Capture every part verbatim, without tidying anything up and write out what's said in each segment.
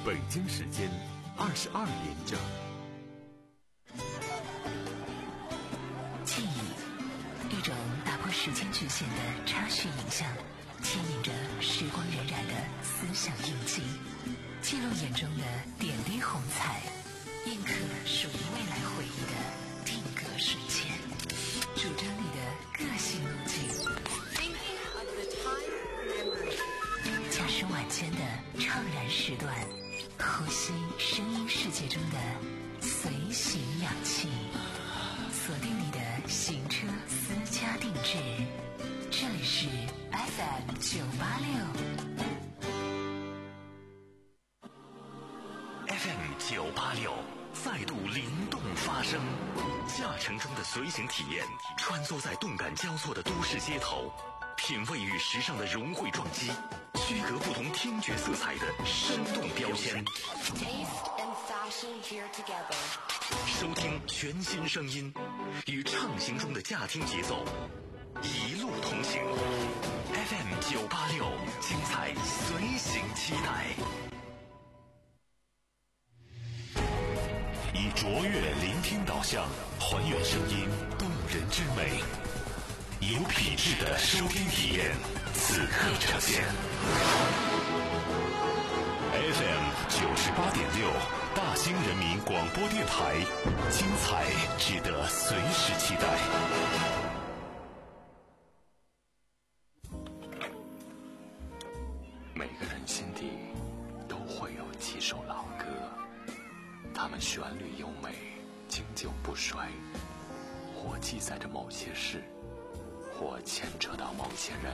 北京时间二十二点整。 记忆，一种打破时间局限的插叙影像，牵引着时光荏苒的思想印记，记录眼中的点滴红彩，印刻属于未来回忆的定格瞬间，主张你的个性路径。驾驶晚间的怅然时段，呼吸声音世界中的随行氧气，锁定你的行车私家定制。这里是 F M 九八六 F M 九八六再度灵动发声，驾乘中的随行体验，穿梭在动感交错的都市街头，品味与时尚的融汇撞击，区隔不同听觉色彩的生动标签。收听全新声音，与畅行中的驾听节奏一路同行。F M 九八六，精彩随行期待。以卓越聆听导向，还原声音动人之美，有品质的收听体验，此刻呈现。F M 九十八点六，大兴人民广播电台，精彩值得随时期待。每个人心底都会有几首老歌，它们旋律优美，经久不衰，或记载着某些事，或牵扯到某些人。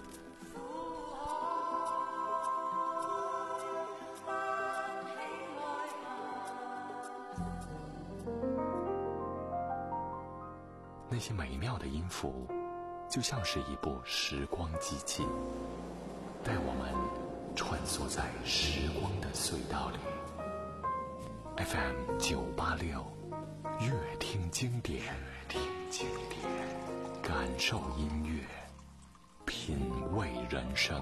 那些美妙的音符，就像是一部时光机器，带我们穿梭在时光的隧道里。F M 九八六，乐听经典，乐听经典，感受音乐，品味人生。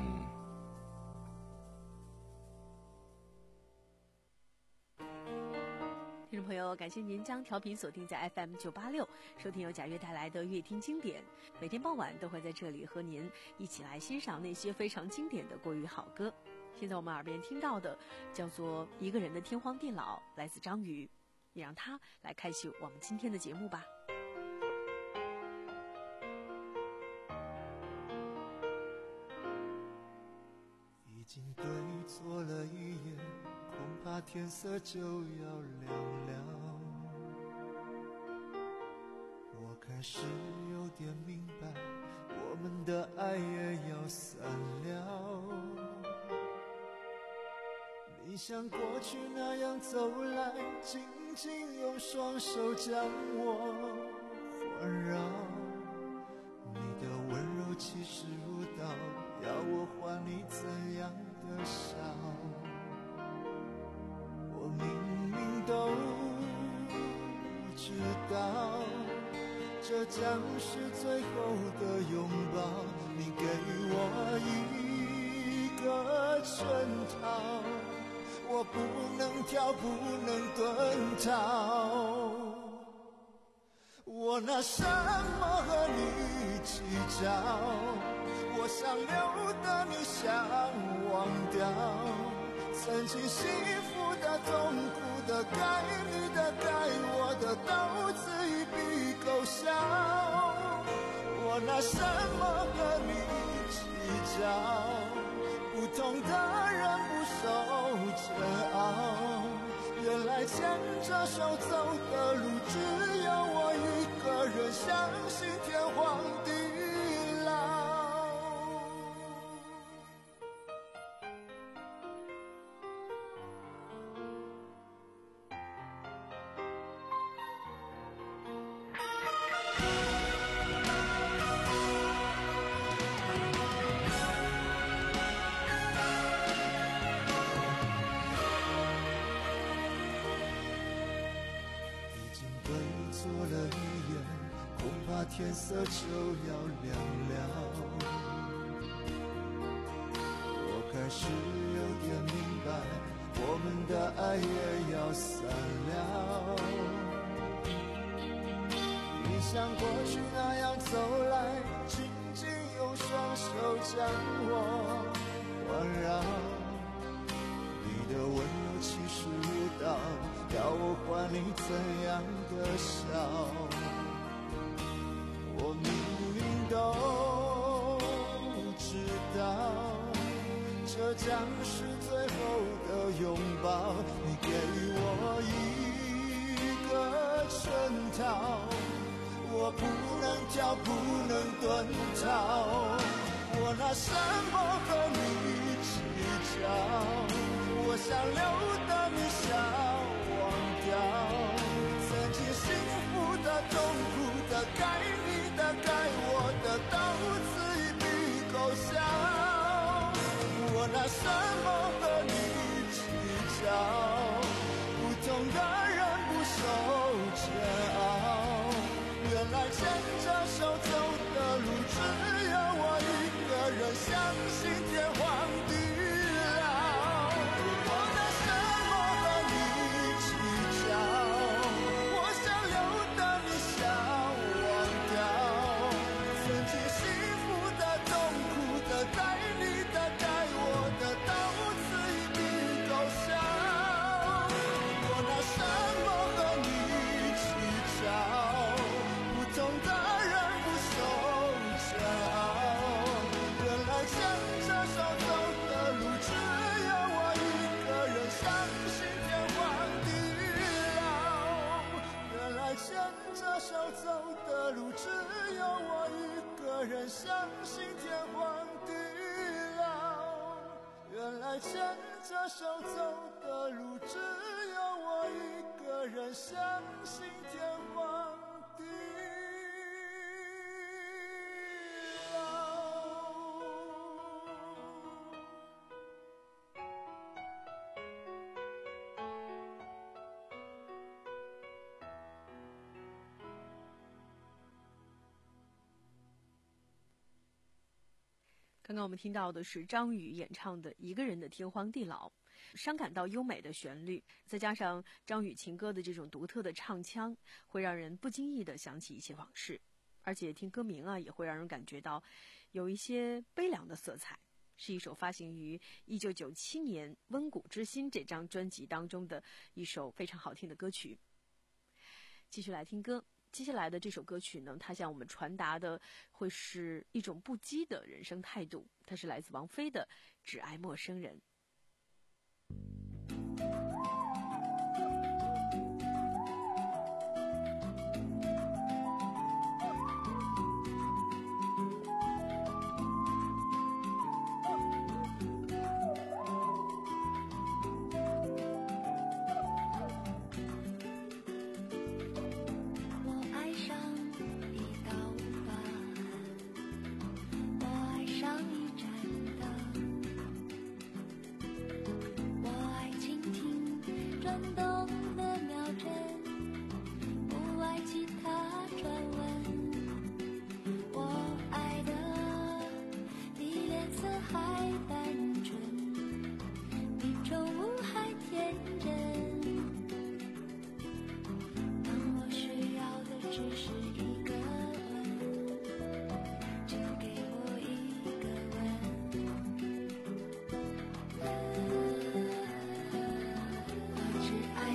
听众朋友，感谢您将调频锁定在 F M 九八六，收听由贾悦带来的乐听经典。每天傍晚都会在这里和您一起来欣赏那些非常经典的国语好歌。现在我们耳边听到的叫做《一个人的天荒地老》，来自张宇，也让他来开启我们今天的节目吧。 已经对错了一夜，恐怕天色就要亮了。我开始有点明白，我们的爱也要散了。你像过去那样走来，紧紧用双手将我环绕。你的温柔气势如刀，要我还你怎样的笑？我明明都知道，这将是最后的拥抱。你给我一个圈套，我不能跳，不能遁逃。我拿什么和你计较？我想留的你想忘掉，曾经幸福的、痛苦的、该你的、该我的，都自一笔勾销。我拿什么和你计较？不同的人不受煎熬，原来牵着手走的路，只有我一个人相信天荒地老。天色就要亮了，我开始有点明白，我们的爱也要散了。你像过去那样走来，紧紧用双手将我环绕，你的温柔气势如刀，要我还你怎样的笑？我明明都知道，这将是最后的拥抱，你给我一个圈套，我不能跳，不能遁逃，我拿什么和你计较？我想留的你想忘掉，曾经幸福的、痛苦的、该你的、该我的，到此一笔勾销。我拿什么和你计较？不同的人不受煎熬，原来牵着手走的路，只有我一个人，相信天荒地老。我拿什么和你计较？我想留的你想忘掉，曾经幸福的、痛苦的、该你的、该我的，到此一笔勾销。我拿什么和你计较？不同的人不受煎熬，原来牵着手走的路，只有我一个人，相信天荒地老。原来牵着手走的路，只有我一个人，相信天荒地老。原来牵着手走的路，只有我一个人，相信天荒地老。 刚刚我们听到的是张宇演唱的《一个人的天荒地老》，伤感到优美的旋律，再加上张宇情歌的这种独特的唱腔，会让人不经意地想起一些往事，而且听歌名啊，也会让人感觉到有一些悲凉的色彩，是一首发行于一九九七年《温谷之心》这张专辑当中的一首非常好听的歌曲。继续来听歌。接下来的这首歌曲呢，它向我们传达的会是一种不羁的人生态度，它是来自王菲的《只爱陌生人》。 只爱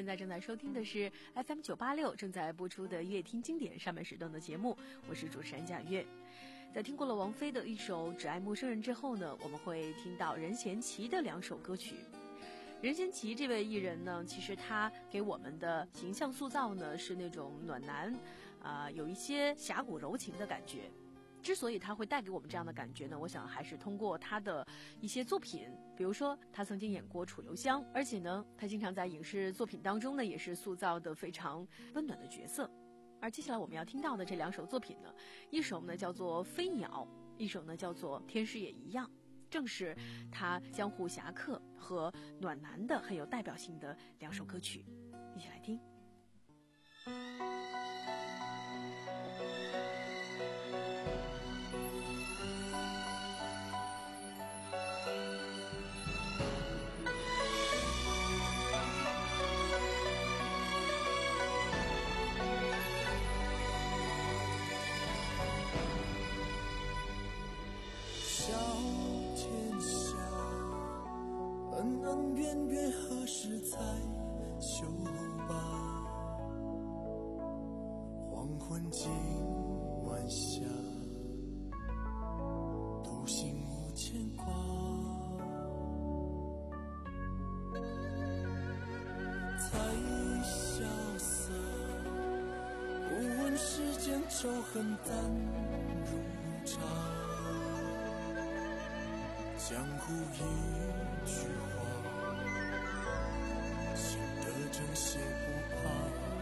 现在正在收听的是 F M 九八六正在播出的乐听经典上半时段的节目，我是主持人贾月。在听过了王菲的一首《只爱陌生人》之后呢，我们会听到任贤齐的两首歌曲。任贤齐这位艺人呢，其实他给我们的形象塑造呢是那种暖男，啊、呃，有一些侠骨柔情的感觉。之所以他会带给我们这样的感觉呢，我想还是通过他的一些作品，比如说他曾经演过《楚留香》，而且呢，他经常在影视作品当中呢，也是塑造的非常温暖的角色。而接下来我们要听到的这两首作品呢，一首呢叫做《飞鸟》，一首呢叫做《天使也一样》。正是他江湖侠客和暖男的很有代表性的两首歌曲，一起来听。 恩恩怨怨何时才休罢？黄昏今晚霞，独行无牵挂。才潇洒，不问世间仇恨淡如茶。江湖一句话，心得正邪不怕。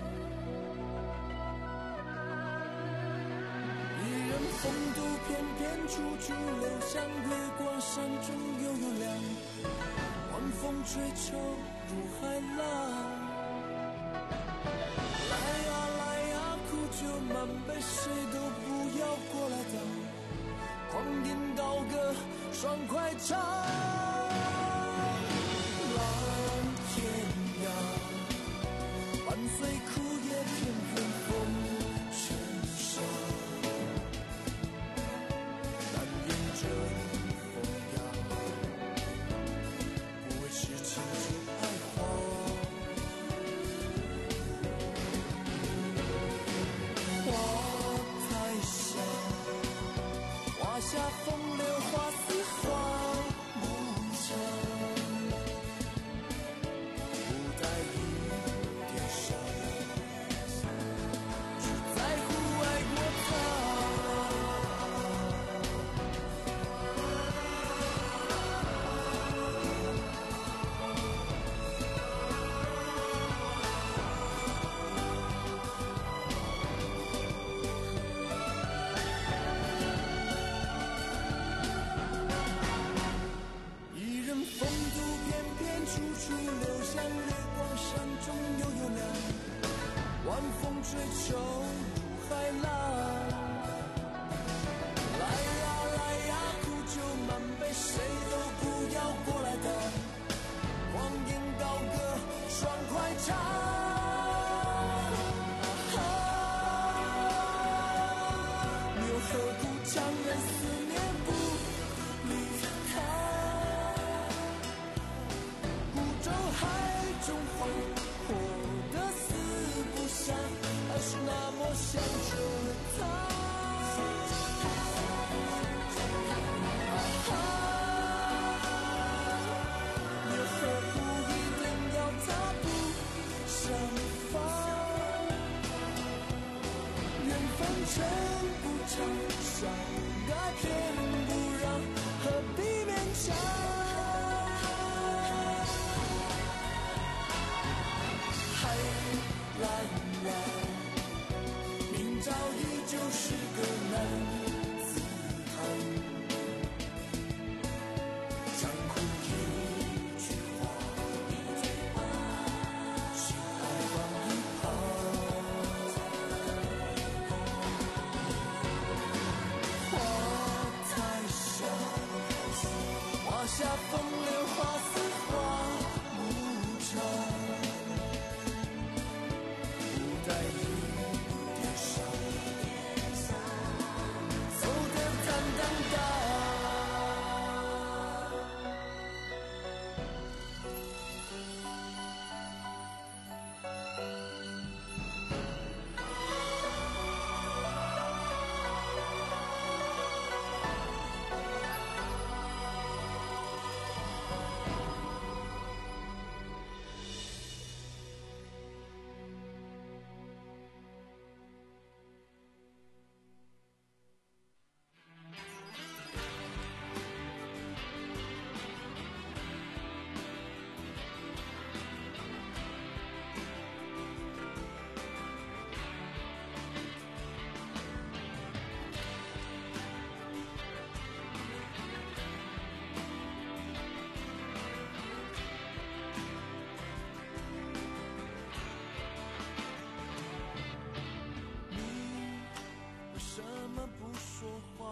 一人风度翩翩，处处留香。月光山中悠悠亮，晚风吹愁如海浪。来呀来呀，苦酒满杯，谁都不要过来当。狂饮高歌，爽快唱，蓝天涯，伴随苦叶片片风尘沙，难言这风雅，不为痴情就爱花。花太香，花下风流花似花无常，不带一点伤，只在乎爱过他。晚风追求如海浪，来呀来呀，苦酒满杯，谁都不要过来当。狂饮高歌，爽快唱，啊，又何苦强忍思念不离他？孤舟海中花，活得死不下，还是那么想着他。啊，又何苦一定要他不相放？缘分真不长，伤该偏不让，何必勉强？海蓝蓝，明朝依旧是个男子汉。江湖一句话，心爱放一旁。花太香，花下风流花似花无常。 说话。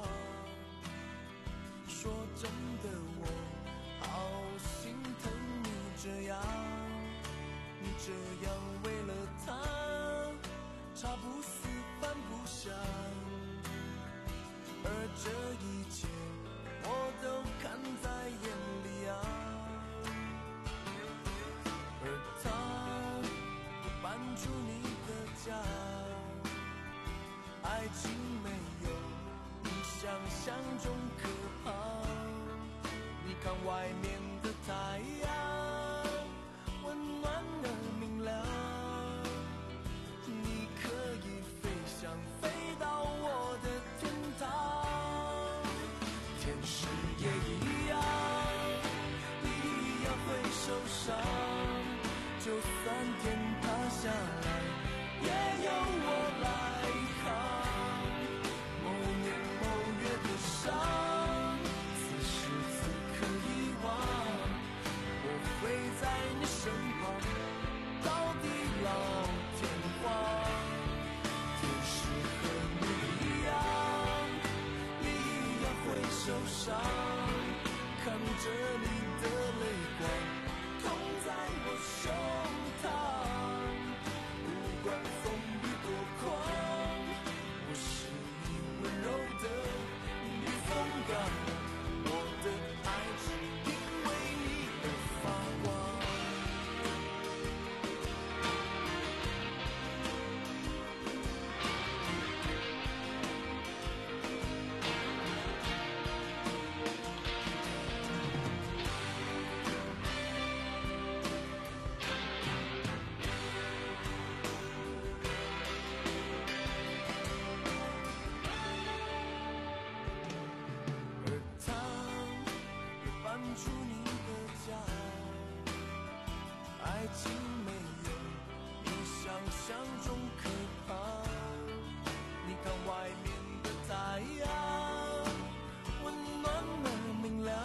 说真的，我好心疼你这样，你这样为了他茶不思饭不想，而这一切我都看在眼里啊。而他不搬出你的家，爱情没有你想象中可怕。你看外面的太阳温暖而明亮，你可以飞翔飞到我的天堂。天使也一样，你一样会受伤，就算天塌下来也有我来扛。某年某月的伤，此时此刻遗忘，我会在你身旁到地老天荒。天使和你一样，你一样会受伤，看着你的泪光痛在我胸膛。不管风雨多狂，我是你温柔的避风港，我的爱只因为你而发光。而他也搬出你的家，爱情没有你想象中可怕。你看外面的太阳温暖而明亮，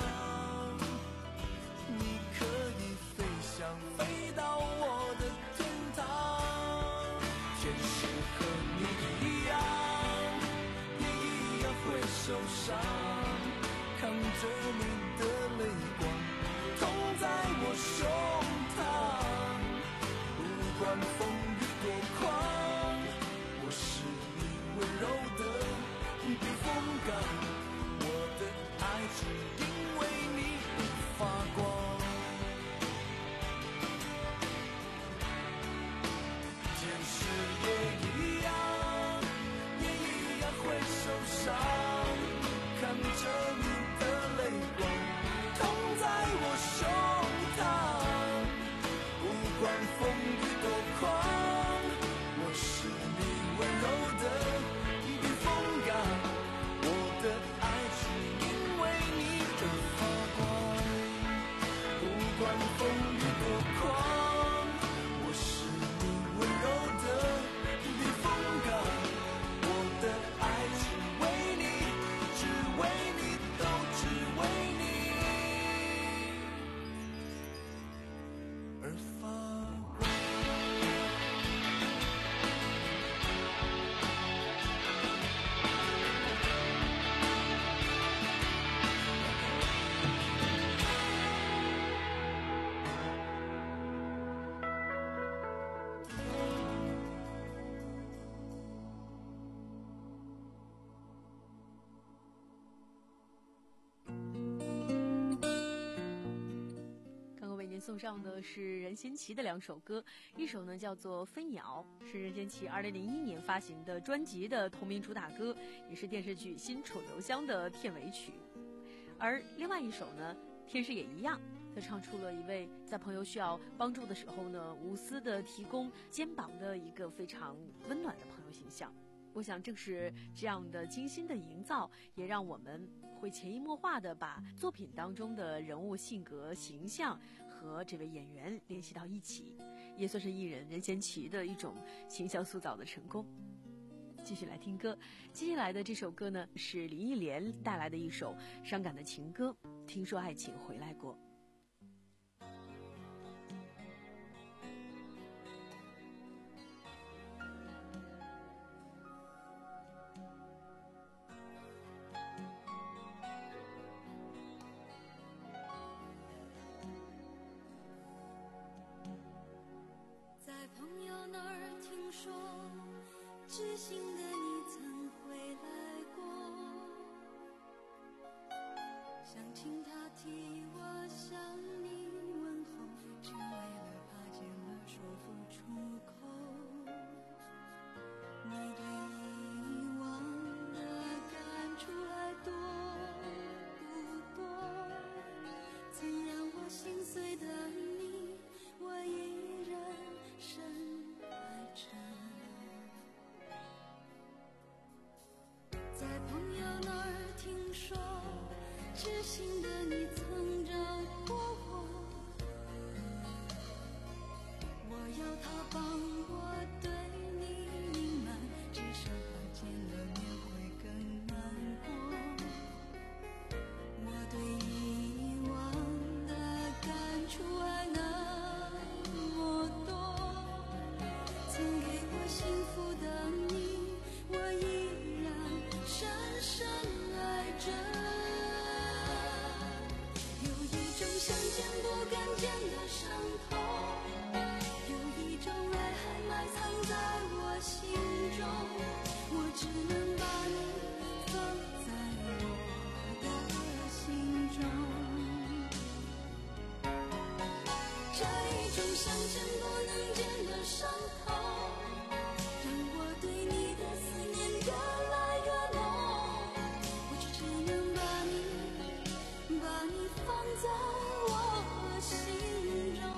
你可以飞翔飞到我的天堂。天使和你一样，也一样会受伤，看着你的泪光痛在我胸膛。不管风雨多狂，我是你温柔的避风港，我的爱只因为你而发光。天使也一样，也一样会受伤，看着你的泪光痛在我胸膛。不管风雨多狂，我是你温柔的避风港，我的爱只因为你而发光。不管风雨多狂，我是你温柔的避风港，我的爱只为你，只为你，都只为你而发光。 刚刚为您送上的是任贤齐的两首歌，一首呢叫做《飞鸟》，是任贤齐二零零一年发行的专辑的同名主打歌，也是电视剧《新楚留香》的片尾曲。而另外一首呢，天使也一样，则唱出了一位在朋友需要帮助的时候呢，无私的提供肩膀的一个非常温暖的朋友形象。我想正是这样的精心的营造，也让我们会潜移默化的把作品当中的人物性格形象和这位演员联系到一起，也算是艺人任贤齐的一种形象塑造的成功。继续来听歌，接下来的这首歌呢是林忆莲带来的一首伤感的情歌，听说爱情回来过。 知心的你曾回来过，想请他替我向你问候，只为了怕见了说不出口。你对遗忘的感触还多不多？曾让我心碎的你，我依然深爱着。在朋友那儿听说，知心的你曾找过我，我要他帮我对你隐瞒，至少他见了面会更难过。我对遗忘的感触还那么多，曾给我幸福的你，我依然深深爱着。有一种想见不敢见的伤痛，有一种爱还埋藏在我心中，我只能把你放在我的心中。这一种想见不能见的伤痛，让我对你的思念越来越浓，我却只能把你把你放在我心中。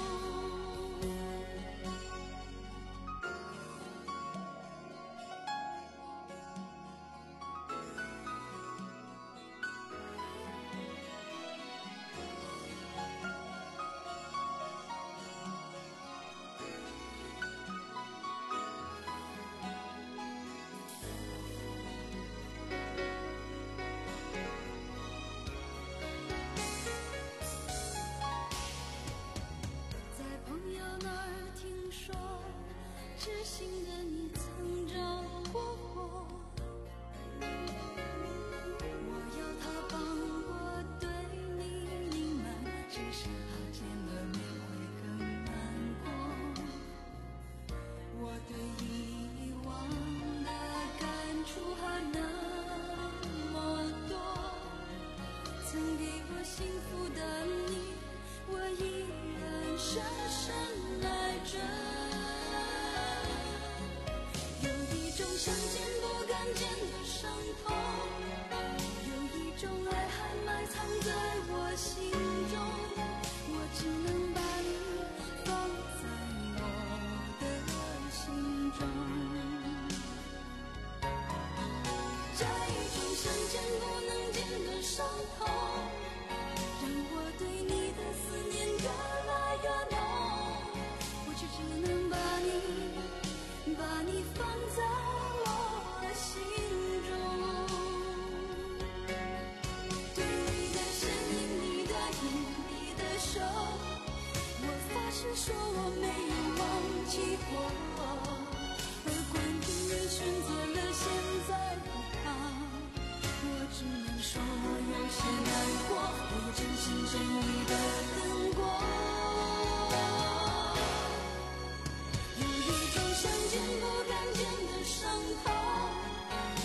在朋友那儿听说，知心的你曾找过我，我要他帮我对你隐瞒，只是怕见了面会更难过。我对遗忘的感触还那么多，曾给我幸福的你，我依然深深爱着。有一种想见不敢见的伤痛，有一种爱还埋藏在我心中，我只能把你放在我的心中。这一种想见不能见的伤痛，让我对你的思念越来越浓，我却只能把你把你放在我心中。对你的身影，你的影，你的手，我发誓说我没有忘记过。而关于你选择了现在的他，我只能说我有些难过，我也真心真意的等过。有一种想见不敢见的伤痛，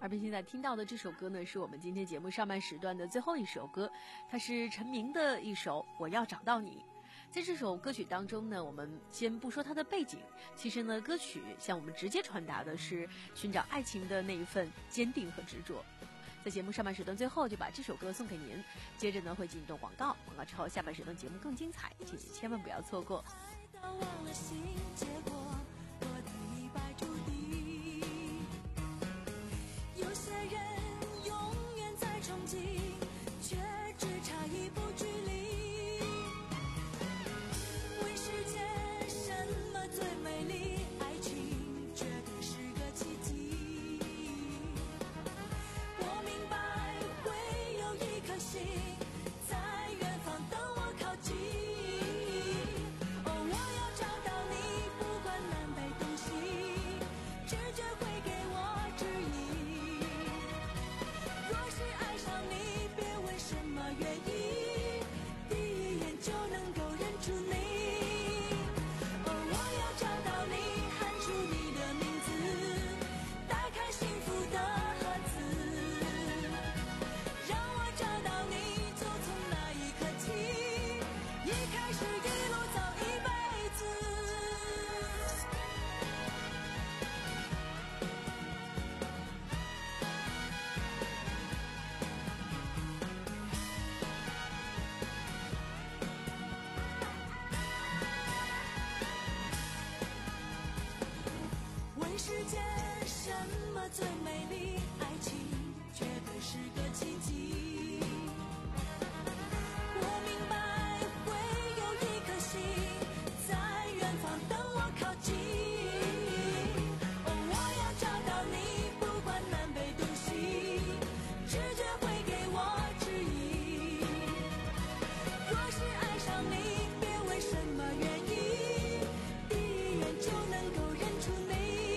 而并现在听到的这首歌呢，是我们今天节目上半时段的最后一首歌，它是陈明的一首《我要找到你》。在这首歌曲当中呢，我们先不说它的背景，其实呢，歌曲向我们直接传达的是寻找爱情的那一份坚定和执着。在节目上半时段最后就把这首歌送给您，接着呢会进一段广告，广告之后下半时段节目更精彩，请您千万不要错过。 忘了心，结果我的一败涂地。有些人永远在憧憬，却只差一步距离。问世间什么最美丽？爱情绝对是个奇迹。我明白会有一颗心在远方等我靠近。世间什么最美丽？爱情绝对是个奇迹。我明白会有一颗心在远方等我靠近。哦，我要找到你，不管南北东西，直觉会给我指引。若是爱上你，别问什么原因，第一眼就能够认出你。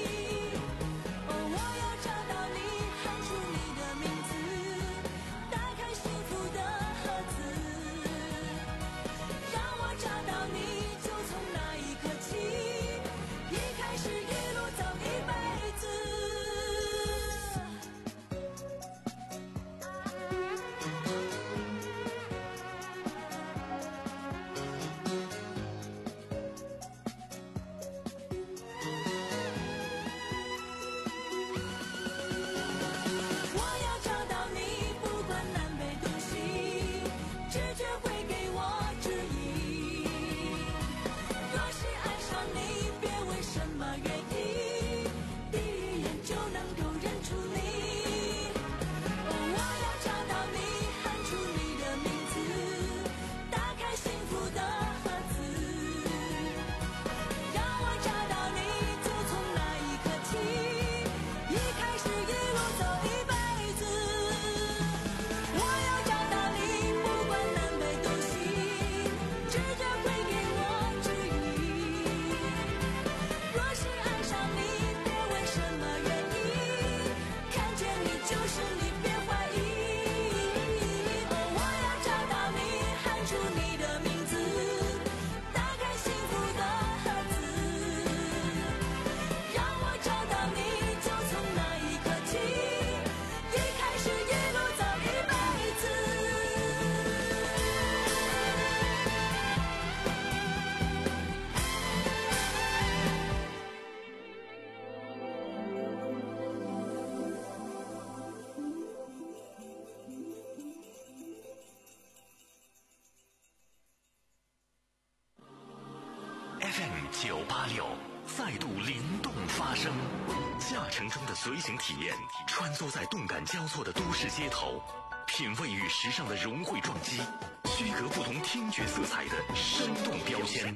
F M 九八六再度灵动发声，驾乘中的随行体验，穿梭在动感交错的都市街头，品味与时尚的融汇撞击，区隔不同听觉色彩的生动标签。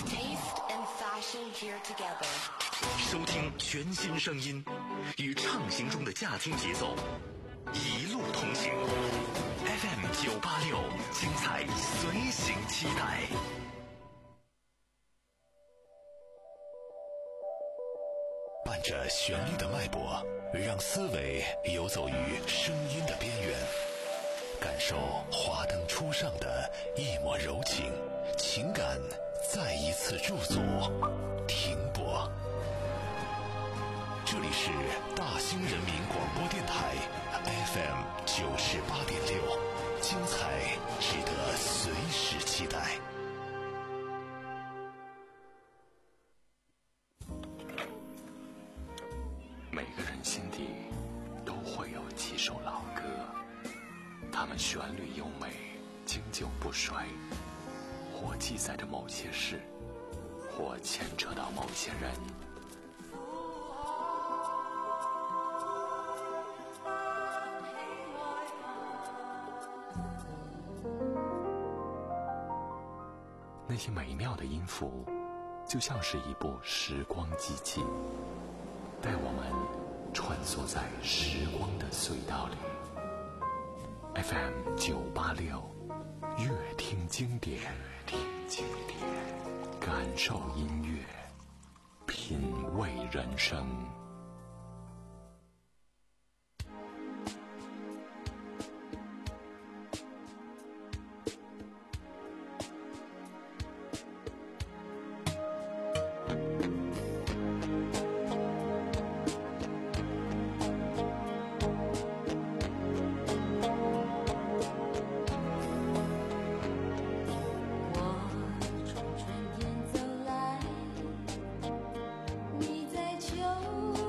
收听全新声音，与畅行中的驾听节奏，一路同行。F M 九八六，精彩随行期待。伴着旋律的脉搏，让思维游走于声音的边缘，感受华灯初上的一抹柔情，情感再一次驻足停泊。 这里是大兴人民广播电台 F M 九十八点六，精彩值得随时期待。 每个人心底都会有几首老歌，它们旋律优美，经久不衰，或记载着某些事，或牵扯到某些人。那些美妙的音符，就像是一部时光机器，带我们穿梭在时光的隧道里。F M 九八六，乐听经典，乐听经典，感受音乐，品味人生。 你在秋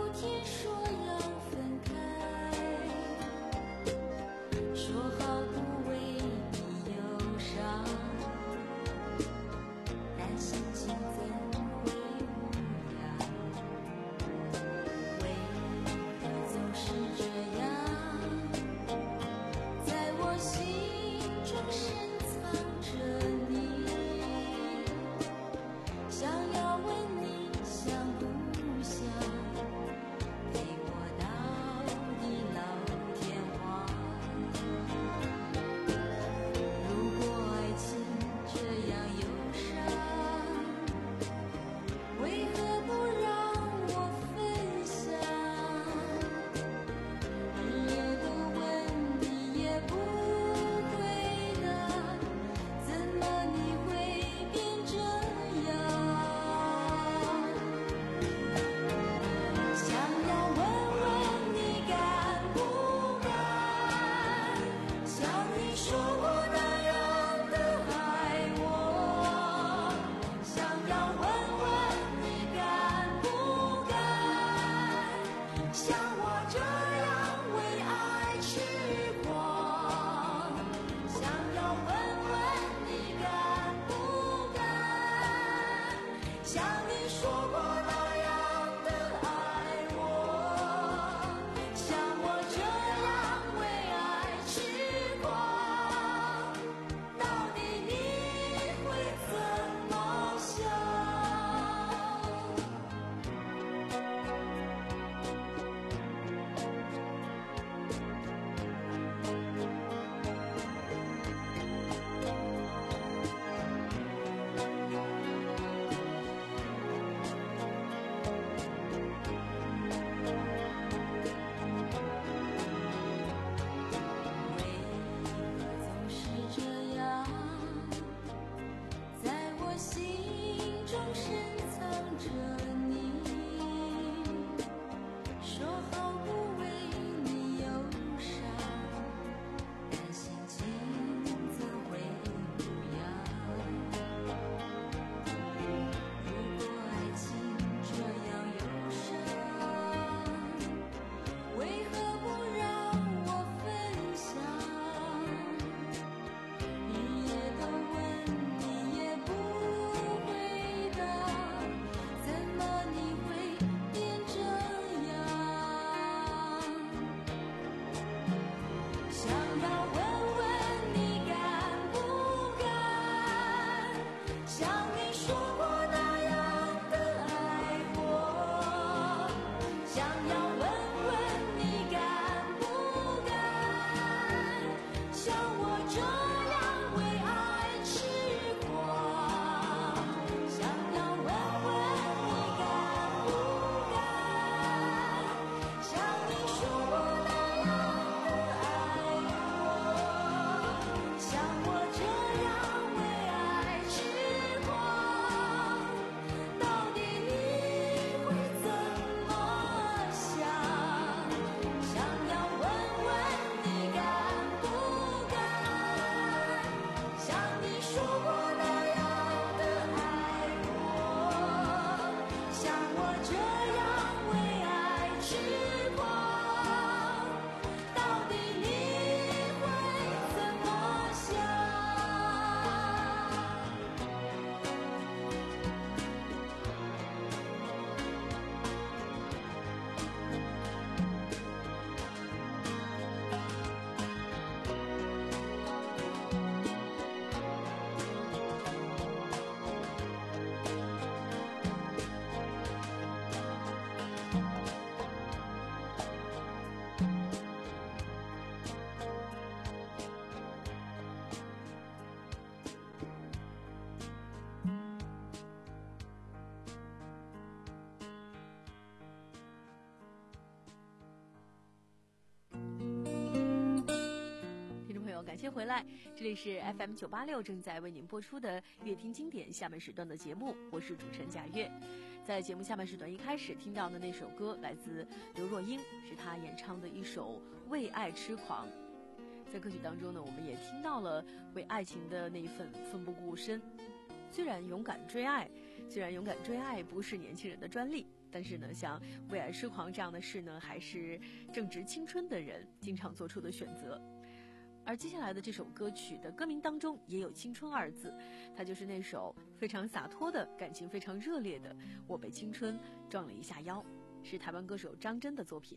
回来，这里是 F M 九八六正在为您播出的乐听经典下半时段的节目，我是主持人贾月。在节目下半时段一开始听到的那首歌来自刘若英，是她演唱的一首《为爱痴狂》。在歌曲当中呢，我们也听到了为爱情的那一份奋不顾身。虽然勇敢追爱，虽然勇敢追爱不是年轻人的专利，但是呢，像为爱痴狂这样的事呢，还是正值青春的人经常做出的选择。而接下来的这首歌曲的歌名当中也有青春二字，它就是那首非常洒脱的感情非常热烈的《我被青春撞了一下腰》，是台湾歌手张真的作品。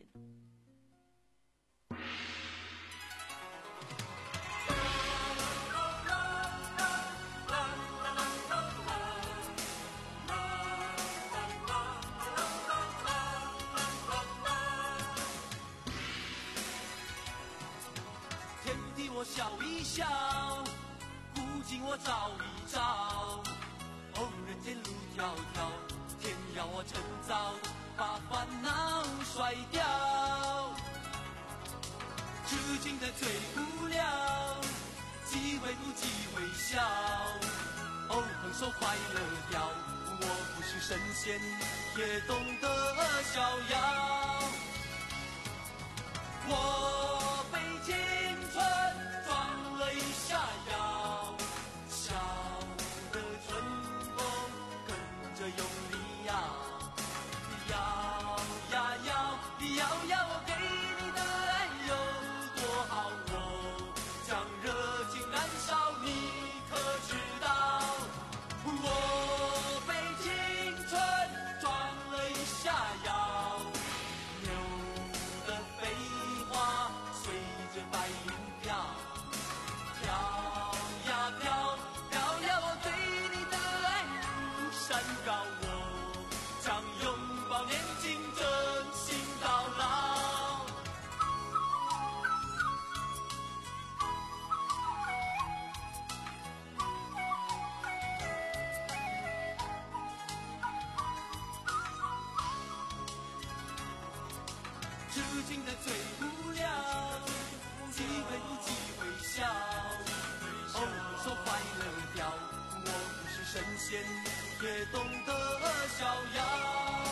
我笑一笑，古今我照一照，哦，人间路迢迢，天要我趁早把烦恼甩掉。至今的最无聊，机会不机会笑，哦，横手快乐掉，我不是神仙，也懂得逍遥。我被青春撞了一下腰，笑的春风跟着用力摇，摇呀摇，摇呀我给你的爱有多好，我将热情燃烧，你可知道？我被青春撞了一下腰，牛的飞花随着白云飘，飘呀飘，飘呀我对你的爱如山高，我将拥抱年轻，真心到老。至今的最无聊，机会不机会笑，哦，说快乐掉，我不是神仙，也懂得逍遥。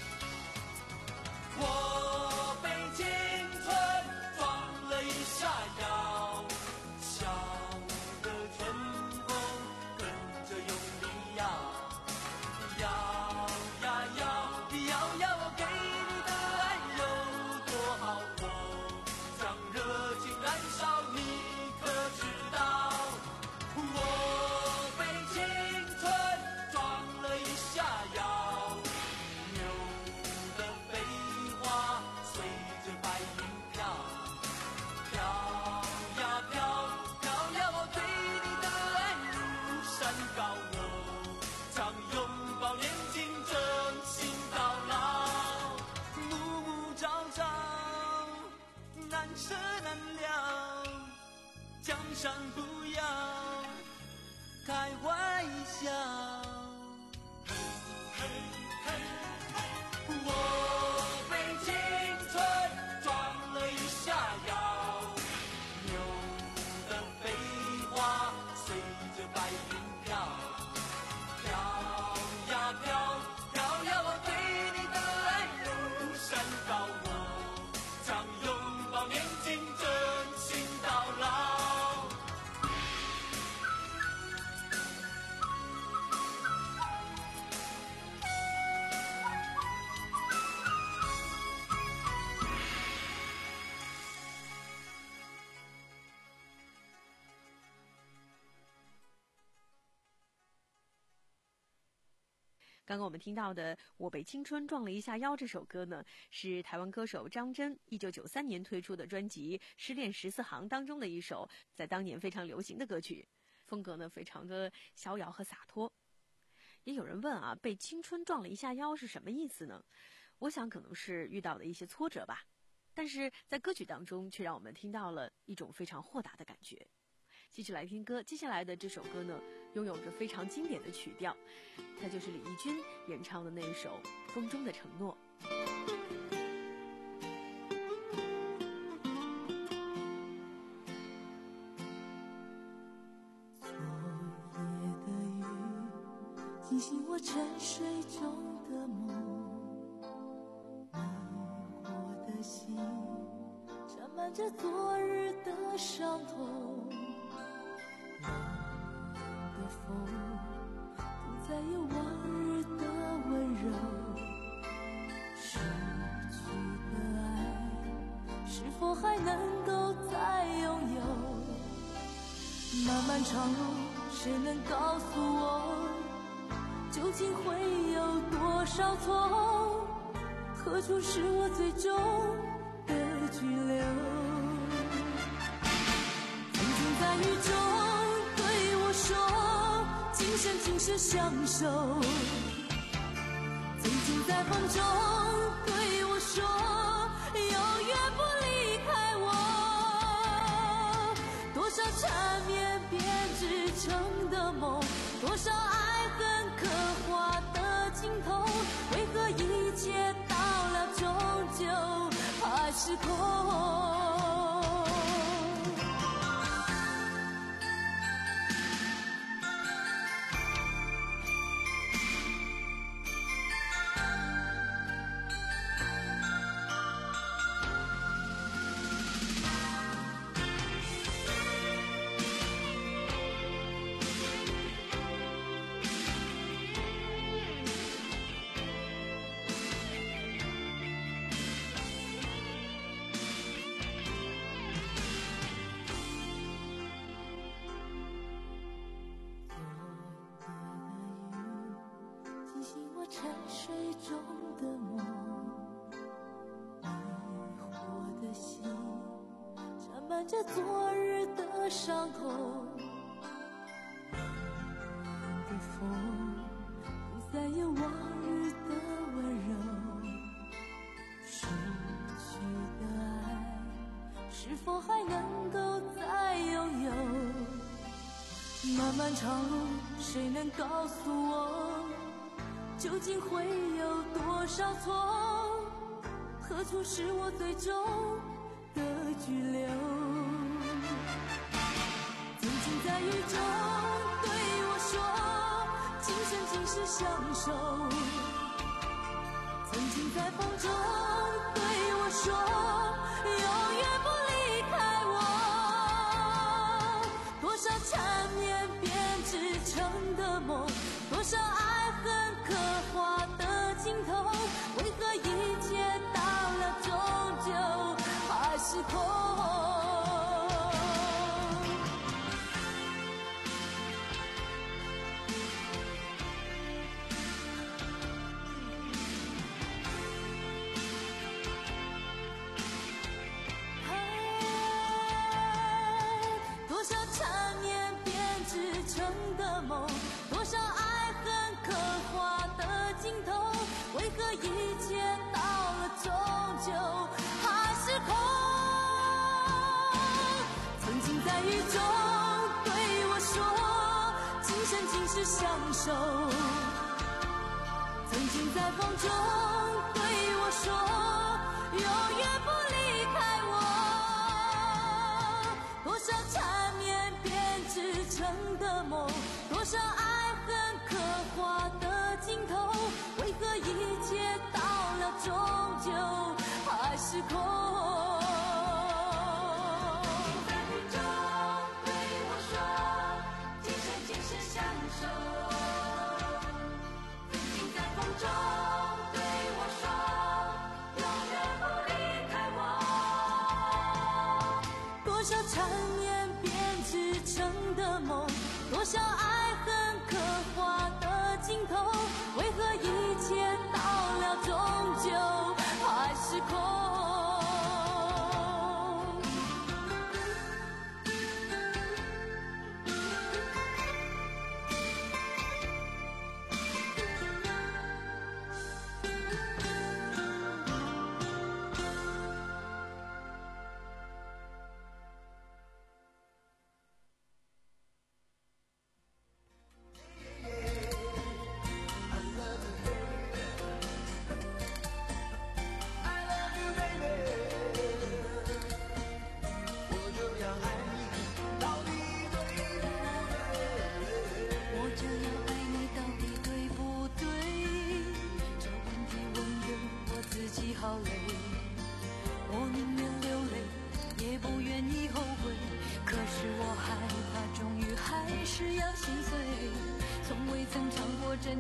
我被青春撞了一下腰，笑的春风跟着用力摇，摇呀摇，摇呀我给你的爱有多好，我将热情燃烧，你可知道？我被青春撞了一下腰，牛的飞花随着白云飘，飘呀飘，飘呀我对你的爱如山高，我将拥抱年轻，真心到老。暮暮朝朝，难舍难了，江山不要开玩笑。我被青春撞了一下腰，牛的飞花随着白云飘，飘呀飘，飘呀我对你的爱如山高，我将拥抱年轻，真心到老。 刚刚我们听到的《我被青春撞了一下腰》这首歌呢，是台湾歌手张真一九九三年推出的专辑《失恋十四行》当中的一首在当年非常流行的歌曲，风格呢非常的逍遥和洒脱。也有人问啊，被青春撞了一下腰是什么意思呢？我想可能是遇到的一些挫折吧，但是在歌曲当中却让我们听到了一种非常豁达的感觉。继续来听歌，接下来的这首歌呢，拥有着非常经典的曲调，它就是李翊君演唱的那一首《风中的承诺》。 惊醒我沉睡中的梦，迷惑的心沾满着昨日的伤痛，冷冷的风不再有往日的温柔，失去的爱是否还能够再拥有？漫漫长路，谁能告诉我，究竟会有多少错？何处是我最终的居留？曾经在雨中对我说，今生今世相守。曾经在风中对我说，永远不离开我。多少缠绵编织成的梦，多少爱恨刻画的镜头，为何一切到了终究还是空？沉睡中的梦，迷惑的心沾满着昨日的伤痛，冷的风不再有往日的温柔，失去的爱是否还能够再拥有？漫漫长路，谁能告诉我，究竟会有多少错？何处是我最终的居留？曾经在雨中对我说，今生今世相守。曾经在风中对我说，永远不离开我。多少缠绵编织成的梦，多少爱恨刻画的镜头，为何一切到了终究还是空？多少缠绵编织成的梦，多少爱恨刻画的镜头，为何一切到了终究还是空？曾经在雨中对我说，今生今世相守。曾经在风中对我说，永远不离开我。多少缠绵编织成的梦，多少爱恨刻画的镜头，为何一切到了终究还是空？在雨中对我说，今生今世相守。曾经在风中对我说，永远不离开我。多少缠绵编织成的梦，多少爱恨刻画的镜头，为何一切到了终究还是空？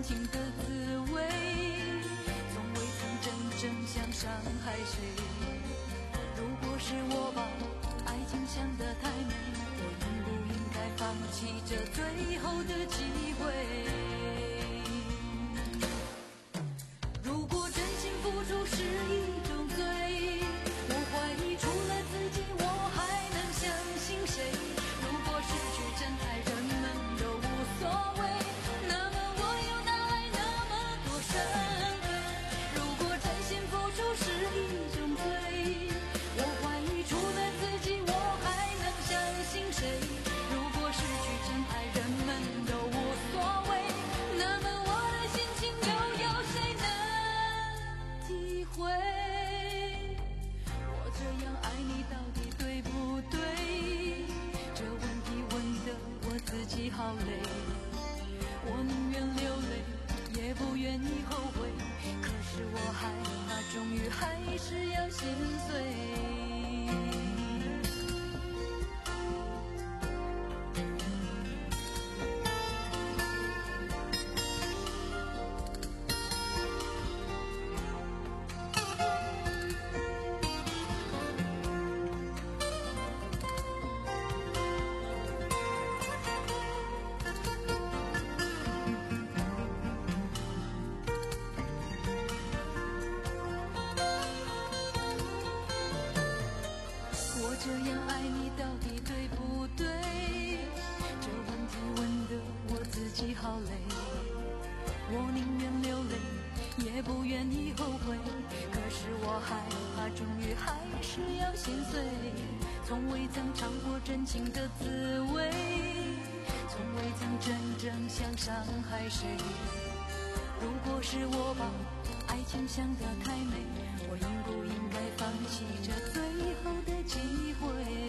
真情的滋味，从未曾真正想伤害谁。如果是我把爱情想得太美，我应不应该放弃这最后的机会？如果真心付出是一种罪，我怀疑除了自己我还能相信谁？如果失去真爱人们都无所谓，那么我又哪来那么多伤悲？如果真心付出是一种罪，我怀疑除了自己我还能相信谁？如果失去真爱人们都无所谓，那么我的心情又有谁能体会？我这样爱你到底对不对？这问题问得我自己好累，我宁愿流泪也不愿意后悔，可是我害怕终于还是要心碎。我这样爱你到底对不对？这问题问得我自己好累，我宁愿流泪也不愿意后悔，可是我害怕终于还是要心碎。从未曾尝过真情的滋味，从未曾真正想伤害谁。如果是我把爱情想得太美，我应不应该放弃这最后的机会？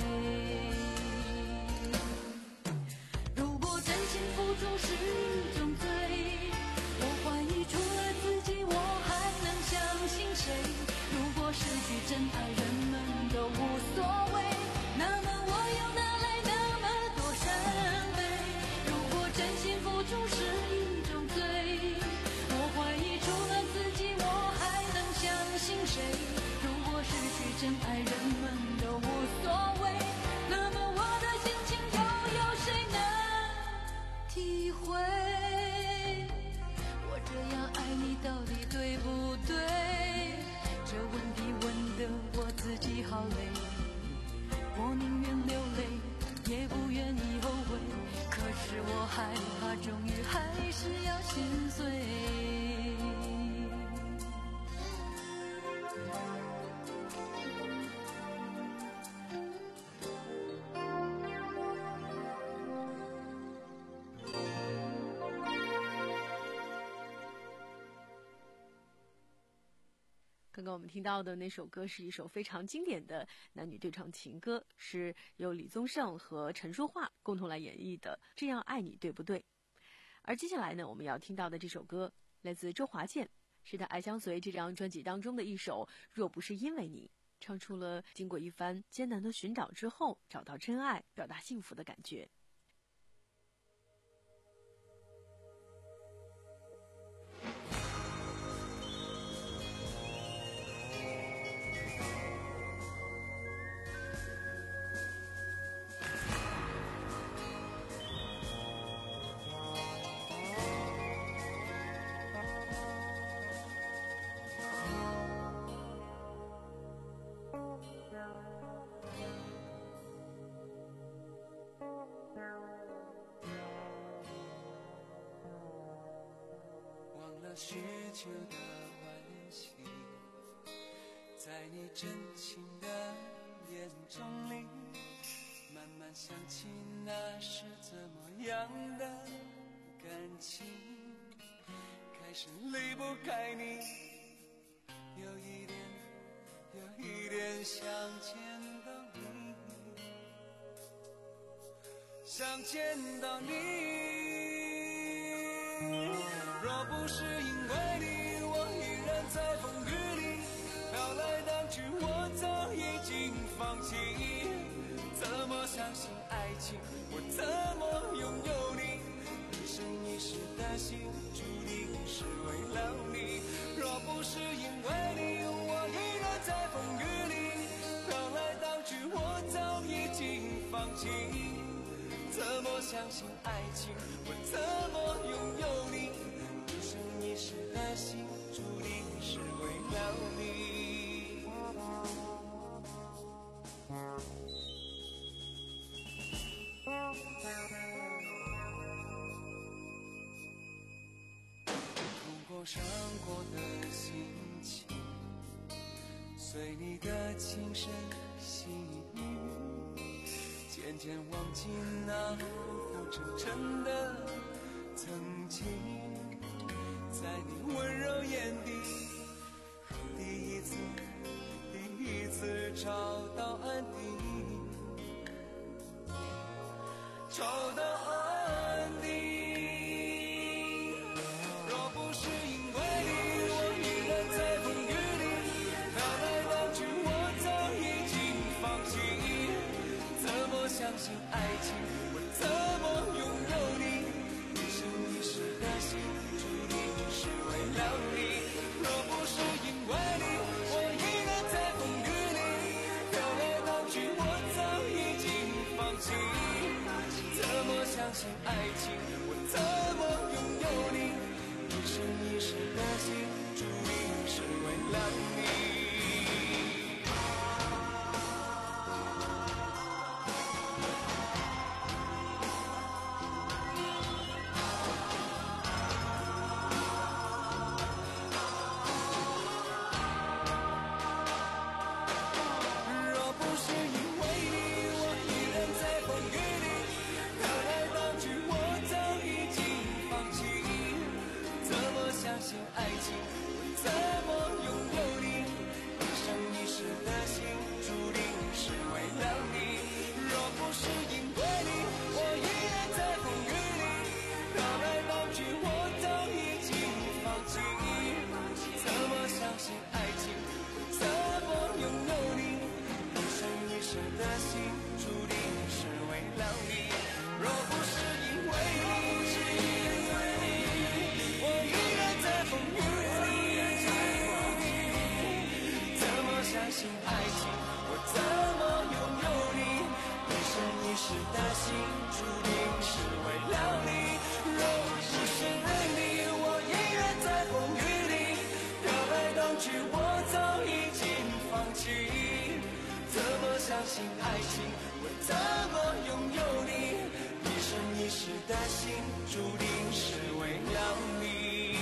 如果真心付出是一种罪，我怀疑除了自己我还能相信谁？如果失去真爱人们都无所谓，那么我又哪来那么多伤悲？如果真心付出是一种罪，我怀疑除了自己我还能相信谁？如果失去真爱人们都无所谓，那么我的心情又有谁能体会？我这样爱你到底对不对？这问题问得我自己好累，我宁愿流泪也不愿意后悔，可是我害怕终于还是要心碎。 刚刚我们听到的那首歌是一首非常经典的男女对唱情歌，是由李宗盛和陈淑桦共同来演绎的《这样爱你对不对》。而接下来呢，我们要听到的这首歌来自周华健，是他《爱相随》这张专辑当中的一首《若不是因为你》，唱出了经过一番艰难的寻找之后找到真爱，表达幸福的感觉。 许久的惋惜，在你真情的眼中里，慢慢想起那是怎么样的感情，开始离不开你，有一点有一点想见到你，想见到你。若不是因为你，我依然在风雨里飘来荡去，我早已经放弃。怎么相信爱情？我怎么拥有你？一生一世的心，注定相信爱情？我怎么拥有你？一生一世的心，注定是为了你。痛过伤过的心情，随你的轻声细语，渐渐忘记那不真诚的曾经，在你温柔眼底，第一次第一次找到安定，找到安定。若不是因为你，我依然在风雨里，飘来荡去，我早已经放弃。怎么相信爱情？我怎么拥有你？一生一世的心，注定是为了你。若不是因为你，我依然在风雨里，飘来荡去，我早已经放弃。怎么相信爱情？我怎么拥有你？一生一世的心，注定是为了你。相信爱情，我怎么拥有你？一生一世的心，注定是为了你。若不是因为你，我依然在风雨里，飘来荡去，我早已经放弃。怎么相信爱情？我怎么拥有你？一生一世的心，注定是为了你。若不是因为你，相信爱情，我怎么拥有你？一生一世的心，注定是为了你。若不是你，我依然在风雨里，飘来荡去，我早已经放弃。怎么相信爱情？我怎么拥有你？一生一世的心，注定是为了你。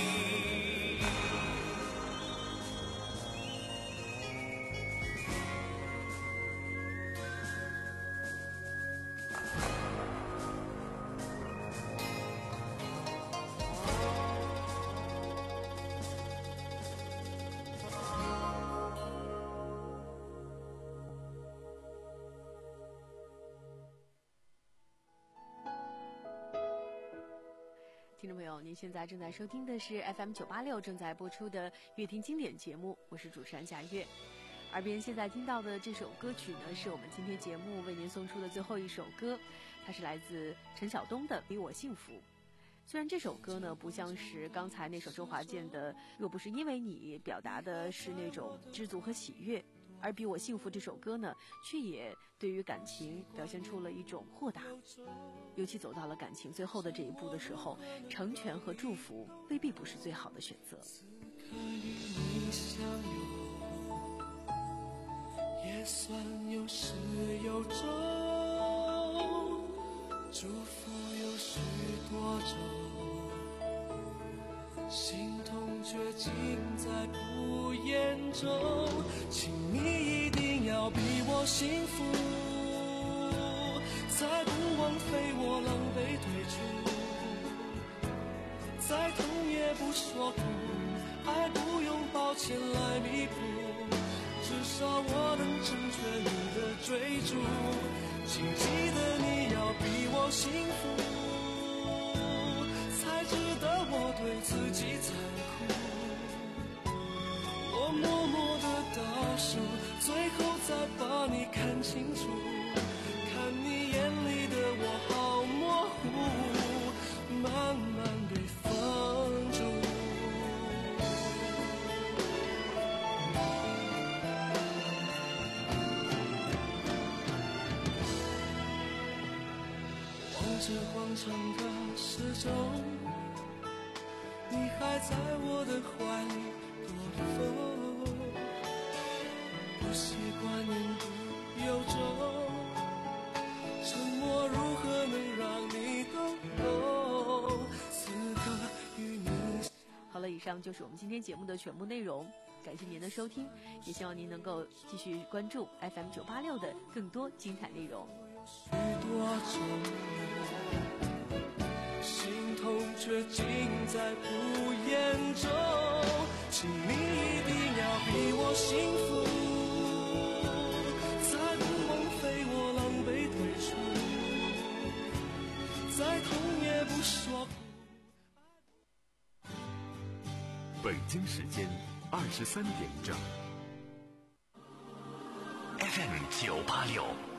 听众朋友，您现在正在收听的是 F M 九八六正在播出的乐听经典节目，我是主持人贾月。耳边现在听到的这首歌曲呢，是我们今天节目为您送出的最后一首歌，它是来自陈晓东的《比我幸福》。虽然这首歌呢不像是刚才那首周华健的《若不是因为你》表达的是那种知足和喜悦，而《比我幸福》这首歌呢，却也对于感情表现出了一种豁达。尤其走到了感情最后的这一步的时候，成全和祝福未必不是最好的选择。 也算有始有终，祝福有许多种，心痛却尽在不言中。请你一定要比我幸福，才不枉费我狼狈退出。再痛也不说苦，爱不用抱歉来弥补，至少我能成全你的追逐。请记得你要比我幸福，才值得我对自己残酷。我默默的倒数，最后再把你看清楚，看你眼里的我好模糊，慢慢被放逐。望着是荒唐的时钟，你还在我的怀里躲风，不习惯言不由衷，沉默如何能让你懂？此刻与你。 好了，以上就是我们今天节目的全部内容，感谢您的收听，也希望您能够继续关注 F M 九八六的更多精彩内容。 许多种心痛却尽在不言中，请你一定要比我幸福，再不梦飞我狼狈退出，再痛也不说苦。 北京时间二十三点整。 F M 九八六